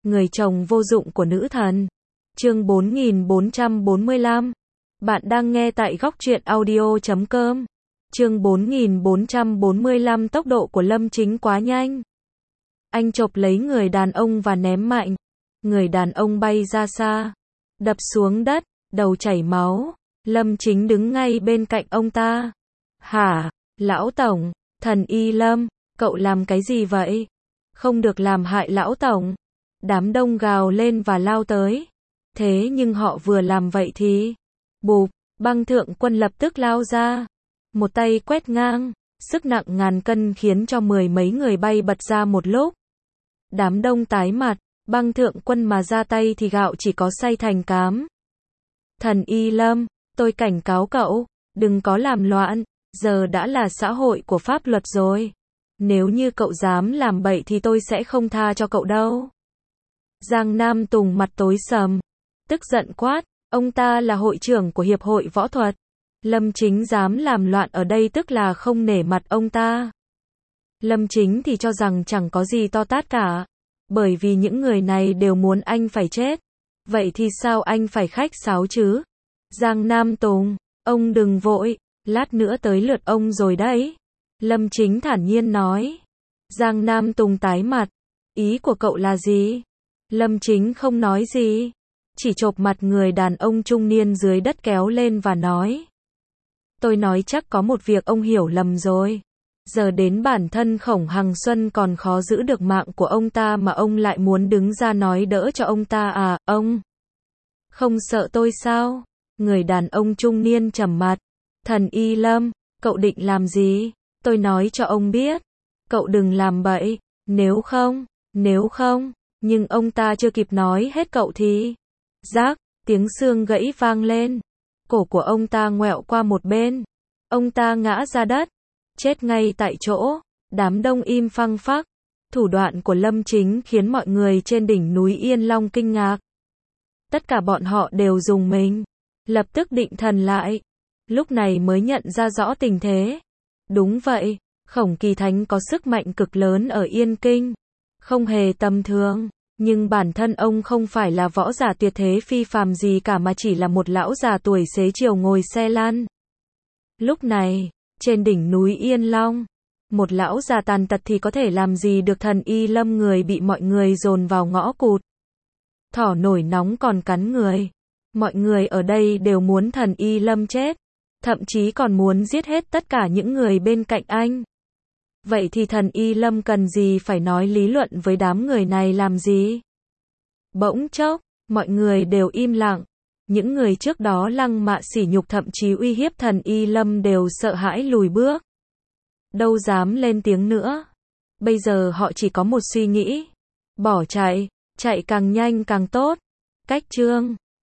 người chồng vô dụng của nữ thần. Chương 4445. Bạn đang nghe tại góc truyện audio.com. Chương 4445. Tốc độ của Lâm Chính quá nhanh. Anh chộp lấy người đàn ông và ném mạnh. Người đàn ông bay ra xa, đập xuống đất, đầu chảy máu. Lâm Chính đứng ngay bên cạnh ông ta. Hả, lão tổng, thần y Lâm, cậu làm cái gì vậy? Không được làm hại lão tổng. Đám đông gào lên và lao tới. Thế nhưng họ vừa làm vậy thì, bụp, Băng Thượng Quân lập tức lao ra. Một tay quét ngang, sức nặng ngàn cân khiến cho mười mấy người bay bật ra một lúc. Đám đông tái mặt, Băng Thượng Quân mà ra tay thì gạo chỉ có xay thành cám. Thần y Lâm, tôi cảnh cáo cậu, đừng có làm loạn, giờ đã là xã hội của pháp luật rồi. Nếu như cậu dám làm bậy thì tôi sẽ không tha cho cậu đâu. Giang Nam Tùng mặt tối sầm, tức giận quát, ông ta là hội trưởng của Hiệp hội Võ thuật. Lâm Chính dám làm loạn ở đây tức là không nể mặt ông ta. Lâm Chính thì cho rằng chẳng có gì to tát cả, bởi vì những người này đều muốn anh phải chết. Vậy thì sao anh phải khách sáo chứ? Giang Nam Tùng, ông đừng vội, lát nữa tới lượt ông rồi đấy. Lâm Chính thản nhiên nói. Giang Nam Tùng tái mặt, ý của cậu là gì? Lâm Chính không nói gì, chỉ chộp mặt người đàn ông trung niên dưới đất kéo lên và nói. Tôi nói chắc có một việc ông hiểu lầm rồi. Giờ đến bản thân Khổng Hằng Xuân còn khó giữ được mạng của ông ta mà ông lại muốn đứng ra nói đỡ cho ông ta à, ông? Không sợ tôi sao? Người đàn ông trung niên trầm mặt. Thần y Lâm, cậu định làm gì? Tôi nói cho ông biết. Cậu đừng làm bậy, nếu không, nhưng ông ta chưa kịp nói hết cậu thì. Rác, tiếng xương gãy vang lên. Cổ của ông ta ngoẹo qua một bên. Ông ta ngã ra đất, chết ngay tại chỗ. Đám đông im phăng phắc. Thủ đoạn của Lâm Chính khiến mọi người trên đỉnh núi Yên Long kinh ngạc. Tất cả bọn họ đều rùng mình, lập tức định thần lại. Lúc này mới nhận ra rõ tình thế. Đúng vậy, Khổng Kỳ Thánh có sức mạnh cực lớn ở Yên Kinh, không hề tầm thường. Nhưng bản thân ông không phải là võ giả tuyệt thế phi phàm gì cả mà chỉ là một lão già tuổi xế chiều ngồi xe lăn. Lúc này, trên đỉnh núi Yên Long, một lão già tàn tật thì có thể làm gì được thần y Lâm, người bị mọi người dồn vào ngõ cụt. Thỏ nổi nóng còn cắn người. Mọi người ở đây đều muốn thần y Lâm chết, thậm chí còn muốn giết hết tất cả những người bên cạnh anh. Vậy thì thần y Lâm cần gì phải nói lý luận với đám người này làm gì? Bỗng chốc, mọi người đều im lặng. Những người trước đó lăng mạ sỉ nhục thậm chí uy hiếp thần y Lâm đều sợ hãi lùi bước. Đâu dám lên tiếng nữa. Bây giờ họ chỉ có một suy nghĩ. Bỏ chạy, chạy càng nhanh càng tốt. Cách chương